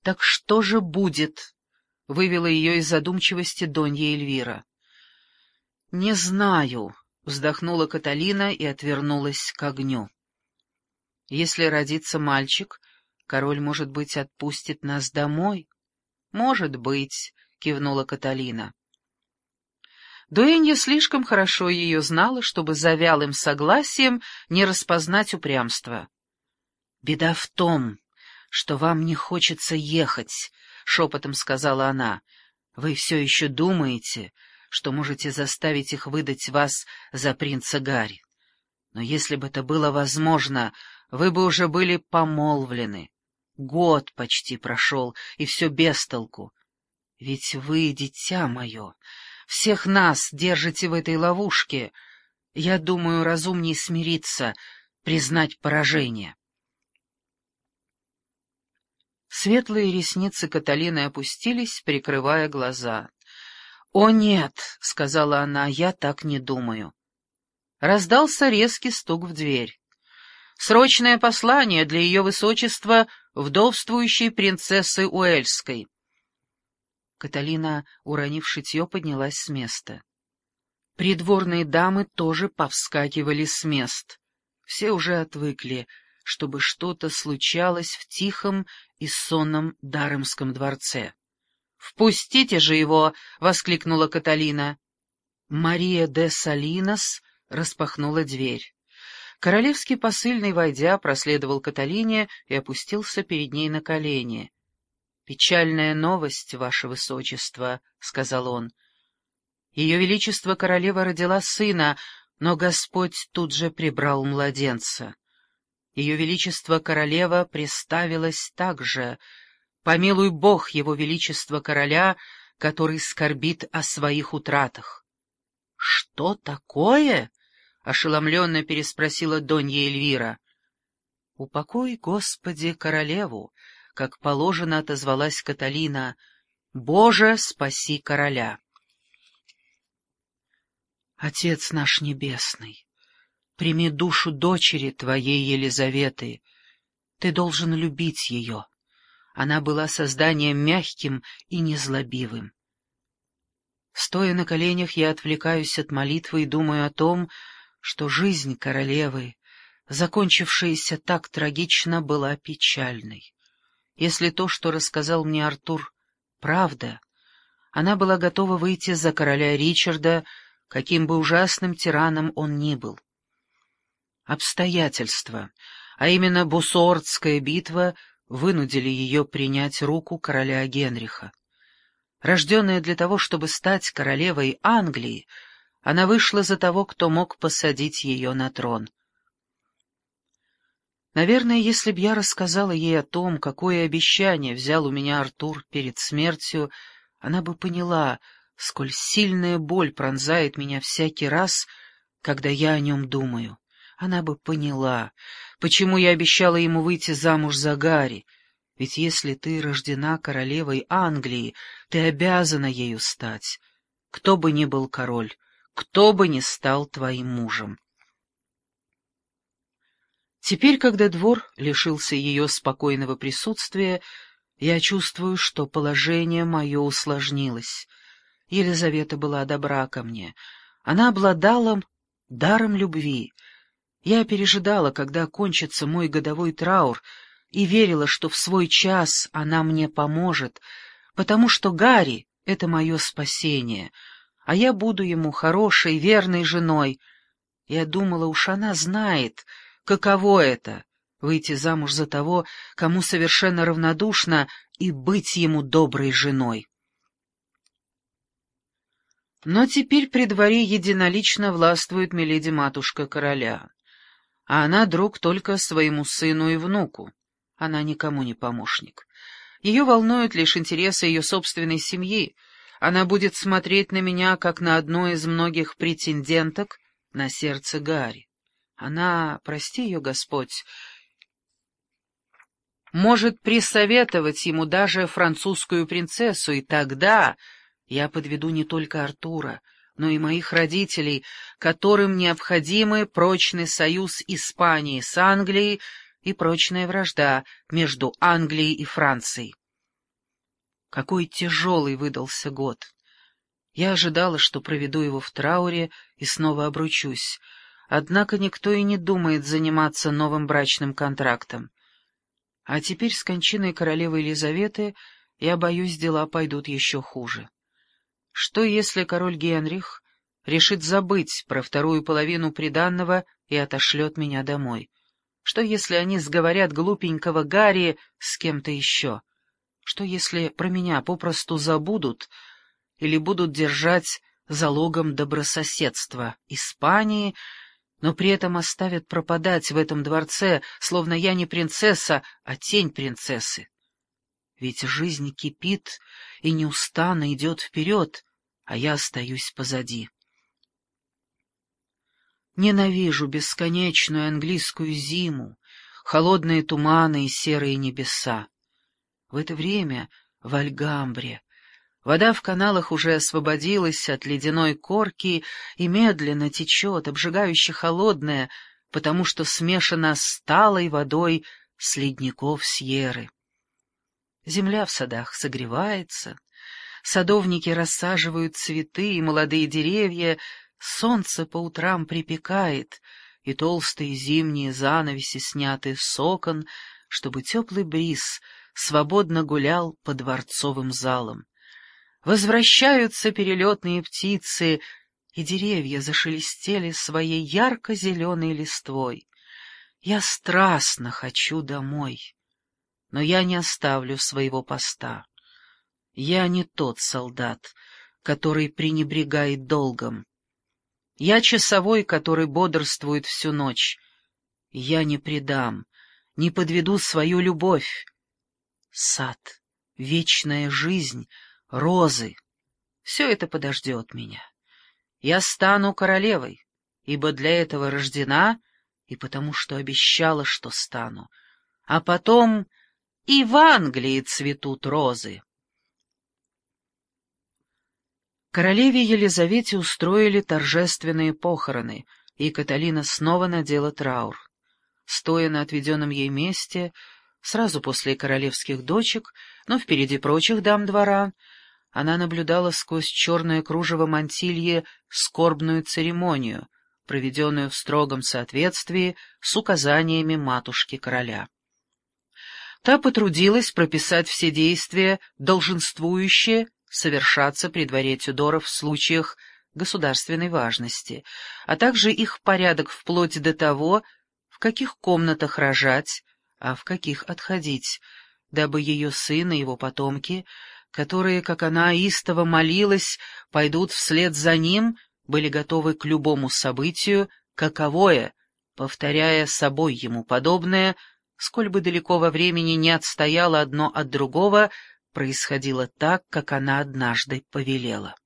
Так что же будет? — вывела ее из задумчивости Донья Эльвира. — Не знаю, — вздохнула Каталина и отвернулась к огню. — Если родится мальчик, король, может быть, отпустит нас домой? — Может быть, — кивнула Каталина. Дуэнья слишком хорошо ее знала, чтобы за вялым согласием не распознать упрямство. — Беда в том, что вам не хочется ехать, — шепотом сказала она. — Вы все еще думаете, что можете заставить их выдать вас за принца Гарри. Но если бы это было возможно, вы бы уже были помолвлены. Год почти прошел, и все без толку. Ведь вы, дитя мое, всех нас держите в этой ловушке. Я думаю, разумнее смириться, признать поражение. Светлые ресницы Каталины опустились, прикрывая глаза. — О, нет, — сказала она, — я так не думаю. Раздался резкий стук в дверь. Срочное послание для ее высочества, вдовствующей принцессы Уэльской. Каталина, уронив шитье, поднялась с места. Придворные дамы тоже повскакивали с мест. Все уже отвыкли, чтобы что-то случалось в тихом и сонном Даремском дворце. «Впустите же его!» — воскликнула Каталина. Мария де Салинос распахнула дверь. Королевский посыльный, войдя, проследовал Каталине и опустился перед ней на колени. — Печальная новость, ваше высочество, — сказал он. Ее величество королева родила сына, но Господь тут же прибрал младенца. Ее величество королева приставилась также. Помилуй Бог его величество короля, который скорбит о своих утратах. — Что такое? — ошеломленно переспросила Донья Эльвира. — Упокой, Господи, королеву, — как положено отозвалась Каталина. — Боже, спаси короля! Отец наш небесный, прими душу дочери твоей Елизаветы. Ты должен любить ее. Она была созданием мягким и незлобивым. Стоя на коленях, я отвлекаюсь от молитвы и думаю о том, что жизнь королевы, закончившаяся так трагично, была печальной. Если то, что рассказал мне Артур, правда, она была готова выйти за короля Ричарда, каким бы ужасным тираном он ни был. Обстоятельства, а именно Буссуордская битва, вынудили ее принять руку короля Генриха. Рожденная для того, чтобы стать королевой Англии, она вышла за того, кто мог посадить ее на трон. Наверное, если б я рассказала ей о том, какое обещание взял у меня Артур перед смертью, она бы поняла, сколь сильная боль пронзает меня всякий раз, когда я о нем думаю. Она бы поняла, почему я обещала ему выйти замуж за Гарри. Ведь если ты рождена королевой Англии, ты обязана ею стать. Кто бы ни был король, кто бы ни стал твоим мужем. Теперь, когда двор лишился ее спокойного присутствия, я чувствую, что положение мое усложнилось. Елизавета была добра ко мне. Она обладала даром любви. Я пережидала, когда кончится мой годовой траур, и верила, что в свой час она мне поможет, потому что Гарри — это мое спасение, а я буду ему хорошей, верной женой. Я думала, уж она знает, каково это — выйти замуж за того, кому совершенно равнодушно, и быть ему доброй женой. Но теперь при дворе единолично властвует миледи-матушка короля, а она друг только своему сыну и внуку. Она никому не помощник. Ее волнуют лишь интересы ее собственной семьи. Она будет смотреть на меня, как на одну из многих претенденток на сердце Гарри. Она, прости ее Господь, может присоветовать ему даже французскую принцессу, и тогда я подведу не только Артура, но и моих родителей, которым необходимы прочный союз Испании с Англией и прочная вражда между Англией и Францией. Какой тяжелый выдался год! Я ожидала, что проведу его в трауре и снова обручусь, однако никто и не думает заниматься новым брачным контрактом. А теперь с кончиной королевы Елизаветы, я боюсь, дела пойдут еще хуже. Что если король Генрих решит забыть про вторую половину приданного и отошлет меня домой? Что если они сговорят глупенького Гарри с кем-то еще? Что если про меня попросту забудут или будут держать залогом добрососедства Испании, но при этом оставят пропадать в этом дворце, словно я не принцесса, а тень принцессы? Ведь жизнь кипит и неустанно идет вперед, а я остаюсь позади. Ненавижу бесконечную английскую зиму, холодные туманы и серые небеса. В это время в Альгамбре вода в каналах уже освободилась от ледяной корки и медленно течет, обжигающе холодная, потому что смешана с талой водой с ледников Сьерры. Земля в садах согревается, садовники рассаживают цветы и молодые деревья, солнце по утрам припекает, и толстые зимние занавеси сняты с окон, чтобы теплый бриз свободно гулял по дворцовым залам. Возвращаются перелетные птицы, и деревья зашелестели своей ярко-зеленой листвой. Я страстно хочу домой, но я не оставлю своего поста. Я не тот солдат, который пренебрегает долгом. Я часовой, который бодрствует всю ночь. Я не предам, не подведу свою любовь. Сад, вечная жизнь, розы — все это подождет меня. Я стану королевой, ибо для этого рождена и потому что обещала, что стану. А потом и в Англии цветут розы. Королеве Елизавете устроили торжественные похороны, и Каталина снова надела траур. Стоя на отведенном ей месте, сразу после королевских дочек, но впереди прочих дам двора, она наблюдала сквозь черное кружево мантильи скорбную церемонию, проведенную в строгом соответствии с указаниями матушки короля. Та потрудилась прописать все действия, долженствующие совершаться при дворе Тюдоров в случаях государственной важности, а также их порядок вплоть до того, в каких комнатах рожать, а в каких отходить, дабы ее сын и его потомки, которые, как она истово молилась, пойдут вслед за ним, были готовы к любому событию, каковое, повторяя собой ему подобное, сколь бы далеко во времени не отстояло одно от другого, происходило так, как она однажды повелела.